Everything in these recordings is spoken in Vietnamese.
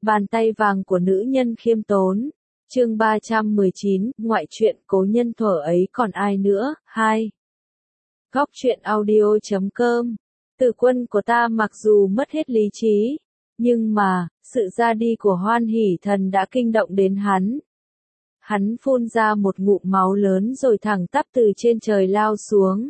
Bàn tay vàng của nữ nhân khiêm tốn. Chương 319, ngoại truyện cố nhân thuở ấy còn ai nữa, 2. Góc truyện audio.com. Từ quân của ta mặc dù mất hết lý trí, nhưng mà, sự ra đi của Hoan Hỷ Thần đã kinh động đến hắn. Hắn phun ra một ngụm máu lớn rồi thẳng tắp từ trên trời lao xuống.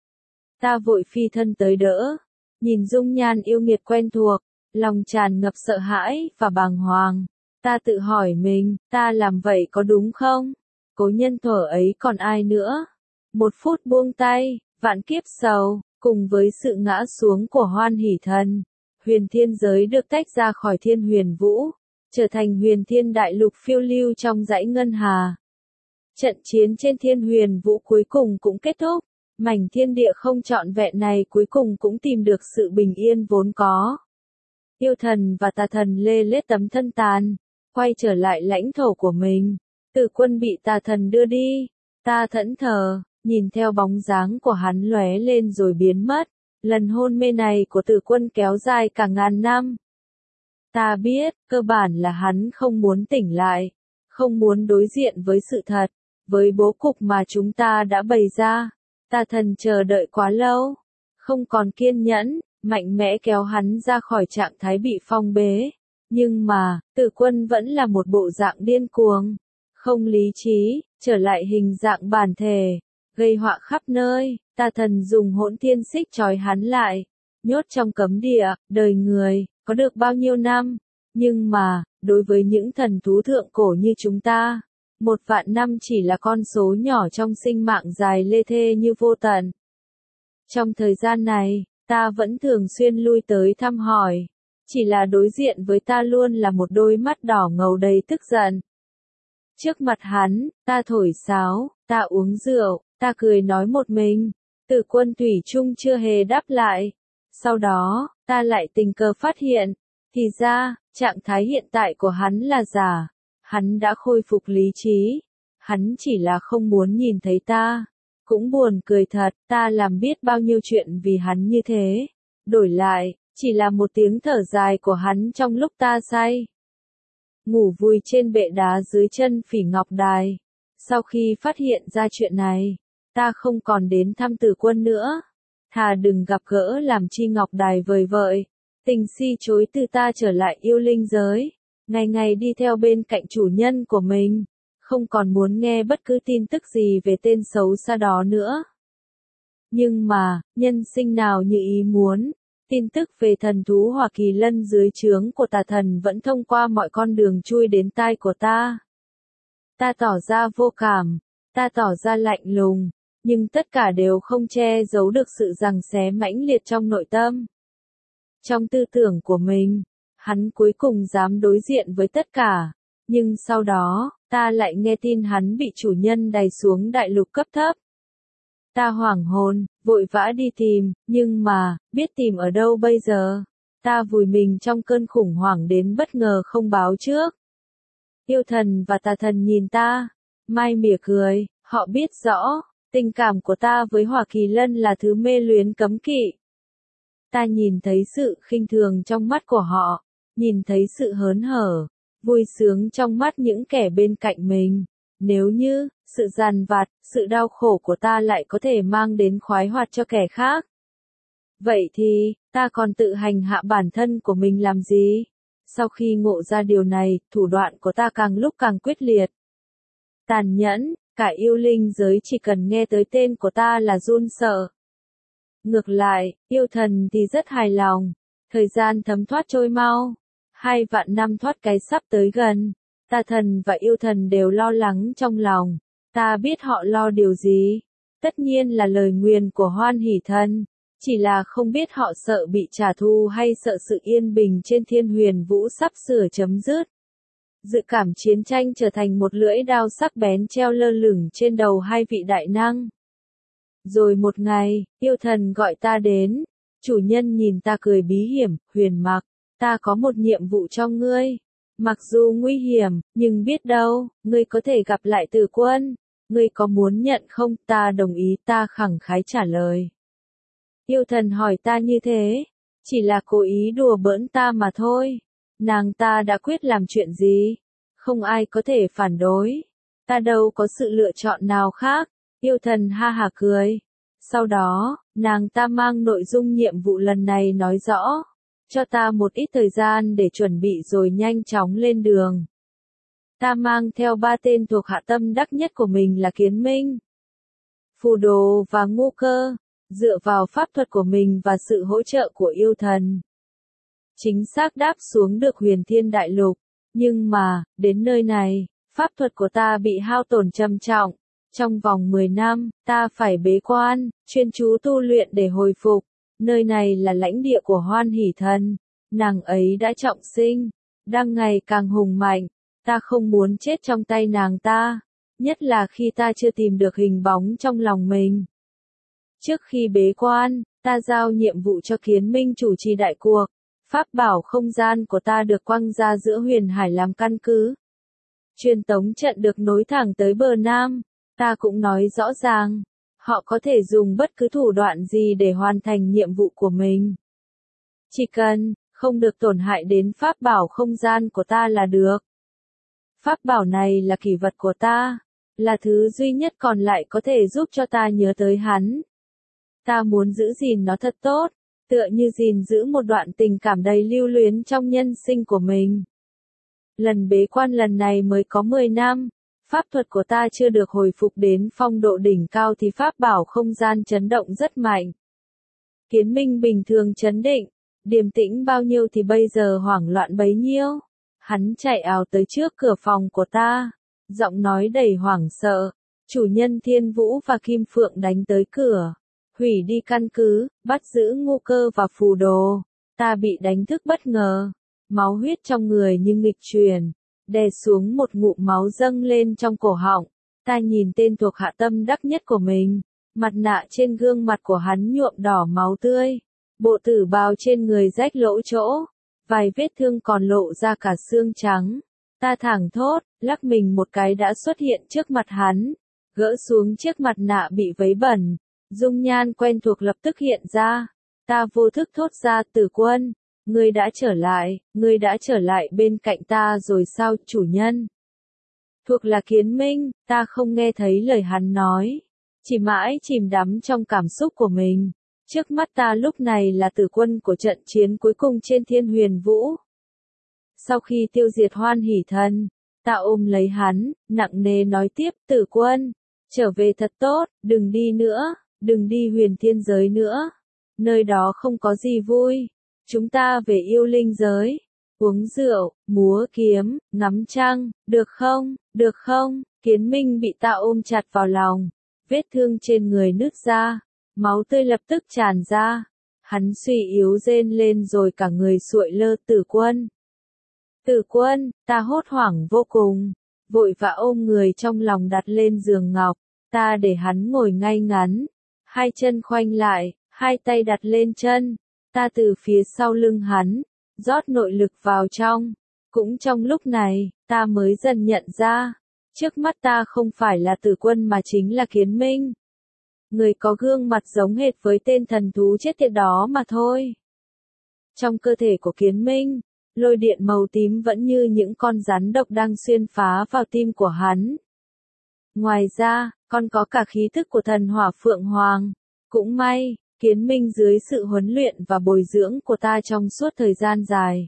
Ta vội phi thân tới đỡ, nhìn dung nhan yêu nghiệt quen thuộc, lòng tràn ngập sợ hãi và bàng hoàng. Ta tự hỏi mình, ta làm vậy có đúng không? Cố nhân thuở ấy còn ai nữa? Một phút buông tay, vạn kiếp sầu, cùng với sự ngã xuống của Hoan Hỷ Thần, huyền thiên giới được tách ra khỏi thiên huyền vũ, trở thành huyền thiên đại lục phiêu lưu trong dãy ngân hà. Trận chiến trên thiên huyền vũ cuối cùng cũng kết thúc, mảnh thiên địa không trọn vẹn này cuối cùng cũng tìm được sự bình yên vốn có. Yêu thần và tà thần lê lết tấm thân tàn, quay trở lại lãnh thổ của mình. Tử quân bị tà thần đưa đi, ta thẫn thờ, nhìn theo bóng dáng của hắn lóe lên rồi biến mất. Lần hôn mê này của tử quân kéo dài cả ngàn năm. Ta biết, cơ bản là hắn không muốn tỉnh lại, không muốn đối diện với sự thật, với bố cục mà chúng ta đã bày ra. Tà thần chờ đợi quá lâu, không còn kiên nhẫn, mạnh mẽ kéo hắn ra khỏi trạng thái bị phong bế. Nhưng mà, tử quân vẫn là một bộ dạng điên cuồng, không lý trí, trở lại hình dạng bản thể, gây họa khắp nơi. Tà thần dùng hỗn thiên xích trói hắn lại, nhốt trong cấm địa. Đời người, có được bao nhiêu năm? Nhưng mà, đối với những thần thú thượng cổ như chúng ta, 1.000.000 năm chỉ là con số nhỏ trong sinh mạng dài lê thê như vô tận. Trong thời gian này, ta vẫn thường xuyên lui tới thăm hỏi, chỉ là đối diện với ta luôn là một đôi mắt đỏ ngầu đầy tức giận. Trước mặt hắn, ta thổi sáo, ta uống rượu, ta cười nói một mình. Tử quân thủy chung chưa hề đáp lại. Sau đó, ta lại tình cờ phát hiện, thì ra, trạng thái hiện tại của hắn là giả. Hắn đã khôi phục lý trí. Hắn chỉ là không muốn nhìn thấy ta. Cũng buồn cười thật, ta làm biết bao nhiêu chuyện vì hắn như thế. Đổi lại, chỉ là một tiếng thở dài của hắn trong lúc ta say. Ngủ vùi trên bệ đá dưới chân Phỉ Ngọc Đài. Sau khi phát hiện ra chuyện này, ta không còn đến thăm tử quân nữa. Thà đừng gặp gỡ làm chi Ngọc Đài vời vợi. Tình si chối từ ta trở lại yêu linh giới. Ngày ngày đi theo bên cạnh chủ nhân của mình. Không còn muốn nghe bất cứ tin tức gì về tên xấu xa đó nữa. Nhưng mà, nhân sinh nào như ý muốn. Tin tức về thần thú Hỏa Kỳ Lân dưới trướng của tà thần vẫn thông qua mọi con đường chui đến tai của ta. Ta tỏ ra vô cảm, ta tỏ ra lạnh lùng, nhưng tất cả đều không che giấu được sự giằng xé mãnh liệt trong nội tâm. Trong tư tưởng của mình, hắn cuối cùng dám đối diện với tất cả, nhưng sau đó, ta lại nghe tin hắn bị chủ nhân đày xuống đại lục cấp thấp. Ta hoảng hồn, vội vã đi tìm, nhưng mà, biết tìm ở đâu bây giờ? Ta vùi mình trong cơn khủng hoảng đến bất ngờ không báo trước. Yêu thần và tà thần nhìn ta, mai mỉa cười, họ biết rõ, tình cảm của ta với Hỏa Kỳ Lân là thứ mê luyến cấm kỵ. Ta nhìn thấy sự khinh thường trong mắt của họ, nhìn thấy sự hớn hở, vui sướng trong mắt những kẻ bên cạnh mình. Nếu như, sự dằn vặt, sự đau khổ của ta lại có thể mang đến khoái hoạt cho kẻ khác. Vậy thì, ta còn tự hành hạ bản thân của mình làm gì? Sau khi ngộ ra điều này, thủ đoạn của ta càng lúc càng quyết liệt. Tàn nhẫn, cả yêu linh giới chỉ cần nghe tới tên của ta là run sợ. Ngược lại, yêu thần thì rất hài lòng. Thời gian thấm thoát trôi mau. 2.000.000 năm thoát cái sắp tới gần. Tà thần và yêu thần đều lo lắng trong lòng. Ta biết họ lo điều gì. Tất nhiên là lời nguyền của Hoan Hỷ Thần. Chỉ là không biết họ sợ bị trả thù hay sợ sự yên bình trên thiên huyền vũ sắp sửa chấm dứt. Dự cảm chiến tranh trở thành một lưỡi đao sắc bén treo lơ lửng trên đầu hai vị đại năng. Rồi một ngày, yêu thần gọi ta đến. Chủ nhân nhìn ta cười bí hiểm, Huyền Mặc, ta có một nhiệm vụ cho ngươi. Mặc dù nguy hiểm, nhưng biết đâu, ngươi có thể gặp lại tử quân. Ngươi có muốn nhận không? Ta đồng ý, ta khẳng khái trả lời. Yêu thần hỏi ta như thế, chỉ là cố ý đùa bỡn ta mà thôi. nàng ta đã quyết làm chuyện gì? Không ai có thể phản đối. Ta đâu có sự lựa chọn nào khác. Yêu thần ha hả cười. Sau đó, nàng ta mang nội dung nhiệm vụ lần này nói rõ. Cho ta một ít thời gian để chuẩn bị rồi nhanh chóng lên đường. Ta mang theo 3 tên thuộc hạ tâm đắc nhất của mình là Kiến Minh, Phù Đồ và Ngu Cơ, dựa vào pháp thuật của mình và sự hỗ trợ của yêu thần. Chính xác đáp xuống được Huyền Thiên Đại Lục, nhưng mà, đến nơi này, pháp thuật của ta bị hao tổn trầm trọng. Trong vòng 10 năm, ta phải bế quan, chuyên chú tu luyện để hồi phục. Nơi này là lãnh địa của Hoan Hỷ Thần. Nàng ấy đã trọng sinh, đang ngày càng hùng mạnh. Ta không muốn chết trong tay nàng ta, nhất là khi ta chưa tìm được hình bóng trong lòng mình. Trước khi bế quan, ta giao nhiệm vụ cho Kiến Minh chủ trì đại cuộc. Pháp bảo không gian của ta được quăng ra giữa huyền hải làm căn cứ. Truyền tống trận được nối thẳng tới bờ Nam. Ta cũng nói rõ ràng, họ có thể dùng bất cứ thủ đoạn gì để hoàn thành nhiệm vụ của mình. Chỉ cần, không được tổn hại đến pháp bảo không gian của ta là được. Pháp bảo này là kỷ vật của ta, là thứ duy nhất còn lại có thể giúp cho ta nhớ tới hắn. Ta muốn giữ gìn nó thật tốt, tựa như gìn giữ một đoạn tình cảm đầy lưu luyến trong nhân sinh của mình. Lần bế quan lần này mới có 10 năm, pháp thuật của ta chưa được hồi phục đến phong độ đỉnh cao thì pháp bảo không gian chấn động rất mạnh. Kiến Minh bình thường trấn định, điềm tĩnh bao nhiêu thì bây giờ hoảng loạn bấy nhiêu. Hắn chạy ào tới trước cửa phòng của ta, giọng nói đầy hoảng sợ. Chủ nhân Thiên Vũ và Kim Phượng đánh tới cửa, hủy đi căn cứ, bắt giữ Ngu Cơ và Phù Đồ. Ta bị đánh thức bất ngờ, máu huyết trong người như nghịch truyền, đè xuống một ngụm máu dâng lên trong cổ họng. Ta nhìn tên thuộc hạ tâm đắc nhất của mình, mặt nạ trên gương mặt của hắn nhuộm đỏ máu tươi, bộ tử bào trên người rách lỗ chỗ, vài vết thương còn lộ ra cả xương trắng. Ta thảng thốt, lắc mình một cái đã xuất hiện trước mặt hắn, gỡ xuống chiếc mặt nạ bị vấy bẩn, dung nhan quen thuộc lập tức hiện ra. Ta vô thức thốt ra, Tử Quân, ngươi đã trở lại bên cạnh ta rồi sao, chủ nhân? Thuộc là Kiến Minh, ta không nghe thấy lời hắn nói, chỉ mãi chìm đắm trong cảm xúc của mình. Trước mắt ta lúc này là Tử Quân của trận chiến cuối cùng trên Thiên Huyền Vũ. Sau khi tiêu diệt Hoan Hỷ Thần, ta ôm lấy hắn, nặng nề nói tiếp, Tử Quân, trở về thật tốt, đừng đi nữa, đừng đi Huyền Thiên giới nữa. Nơi đó không có gì vui. Chúng ta về Yêu Linh giới, uống rượu, múa kiếm, ngắm trăng, được không, được không? Kiến Minh bị ta ôm chặt vào lòng, vết thương trên người nứt ra, máu tươi lập tức tràn ra. Hắn suy yếu rên lên rồi cả người suội lơ. Tử Quân. Tử Quân, ta hốt hoảng vô cùng, vội vã ôm người trong lòng đặt lên giường ngọc. Ta để hắn ngồi ngay ngắn, hai chân khoanh lại, hai tay đặt lên chân. Ta từ phía sau lưng hắn, rót nội lực vào trong. Cũng trong lúc này, ta mới dần nhận ra, trước mắt ta không phải là Tử Quân mà chính là Kiến Minh. Người có gương mặt giống hệt với tên thần thú chết tiệt đó mà thôi. Trong cơ thể của Kiến Minh, lôi điện màu tím vẫn như những con rắn độc đang xuyên phá vào tim của hắn. Ngoài ra, còn có cả khí thức của thần hỏa Phượng Hoàng. Cũng may, Kiến Minh dưới sự huấn luyện và bồi dưỡng của ta trong suốt thời gian dài.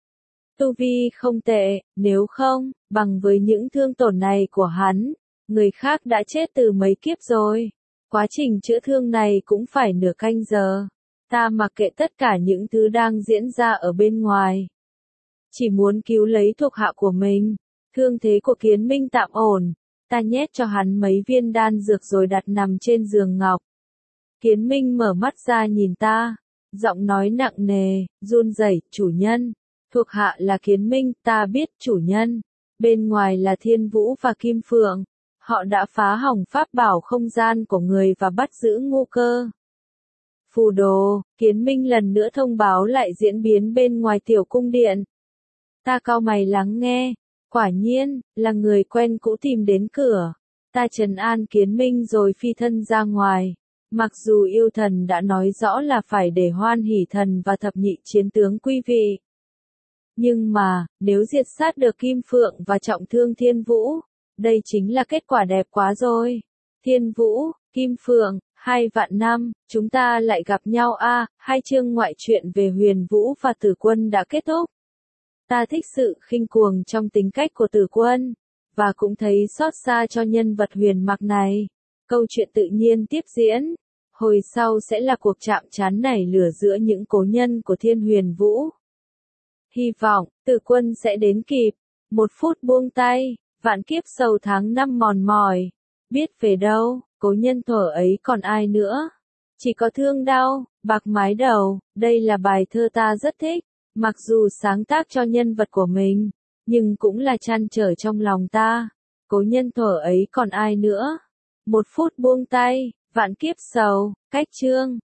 Tu vi không tệ, nếu không, bằng với những thương tổn này của hắn, người khác đã chết từ mấy kiếp rồi. Quá trình chữa thương này cũng phải nửa canh giờ. Ta mặc kệ tất cả những thứ đang diễn ra ở bên ngoài. Chỉ muốn cứu lấy thuộc hạ của mình. Thương thế của Kiến Minh tạm ổn. Ta nhét cho hắn mấy viên đan dược rồi đặt nằm trên giường ngọc. Kiến Minh mở mắt ra nhìn ta, giọng nói nặng nề, run rẩy, chủ nhân. Thuộc hạ là Kiến Minh, ta biết, chủ nhân. Bên ngoài là Thiên Vũ và Kim Phượng. Họ đã phá hỏng pháp bảo không gian của người và bắt giữ Ngu Cơ. Phù Đồ, Kiến Minh lần nữa thông báo lại diễn biến bên ngoài tiểu cung điện. Ta cau mày lắng nghe, quả nhiên, là người quen cũ tìm đến cửa. Ta trấn an Kiến Minh rồi phi thân ra ngoài. Mặc dù yêu thần đã nói rõ là phải để Hoan Hỷ Thần và thập nhị chiến tướng quy vị. Nhưng mà, nếu diệt sát được Kim Phượng và trọng thương Thiên Vũ, đây chính là kết quả đẹp quá rồi. Thiên Vũ, Kim Phượng, 2 vạn năm, chúng ta lại gặp nhau a. Hai chương ngoại truyện về Huyền Vũ và Tử Quân đã kết thúc. Ta thích sự khinh cuồng trong tính cách của Tử Quân, và cũng thấy xót xa cho nhân vật Huyền Mặc này. Câu chuyện tự nhiên tiếp diễn. Hồi sau sẽ là cuộc chạm trán nảy lửa giữa những cố nhân của Thiên Huyền Vũ. Hy vọng, Tử Quân sẽ đến kịp. 1 phút buông tay, vạn kiếp sầu tháng năm mòn mỏi. Biết về đâu, cố nhân thuở ấy còn ai nữa? Chỉ có thương đau, bạc mái đầu. Đây là bài thơ ta rất thích. Mặc dù sáng tác cho nhân vật của mình, nhưng cũng là trăn trở trong lòng ta. Cố nhân thuở ấy còn ai nữa? 1 phút buông tay, vạn kiếp sầu. Cách chương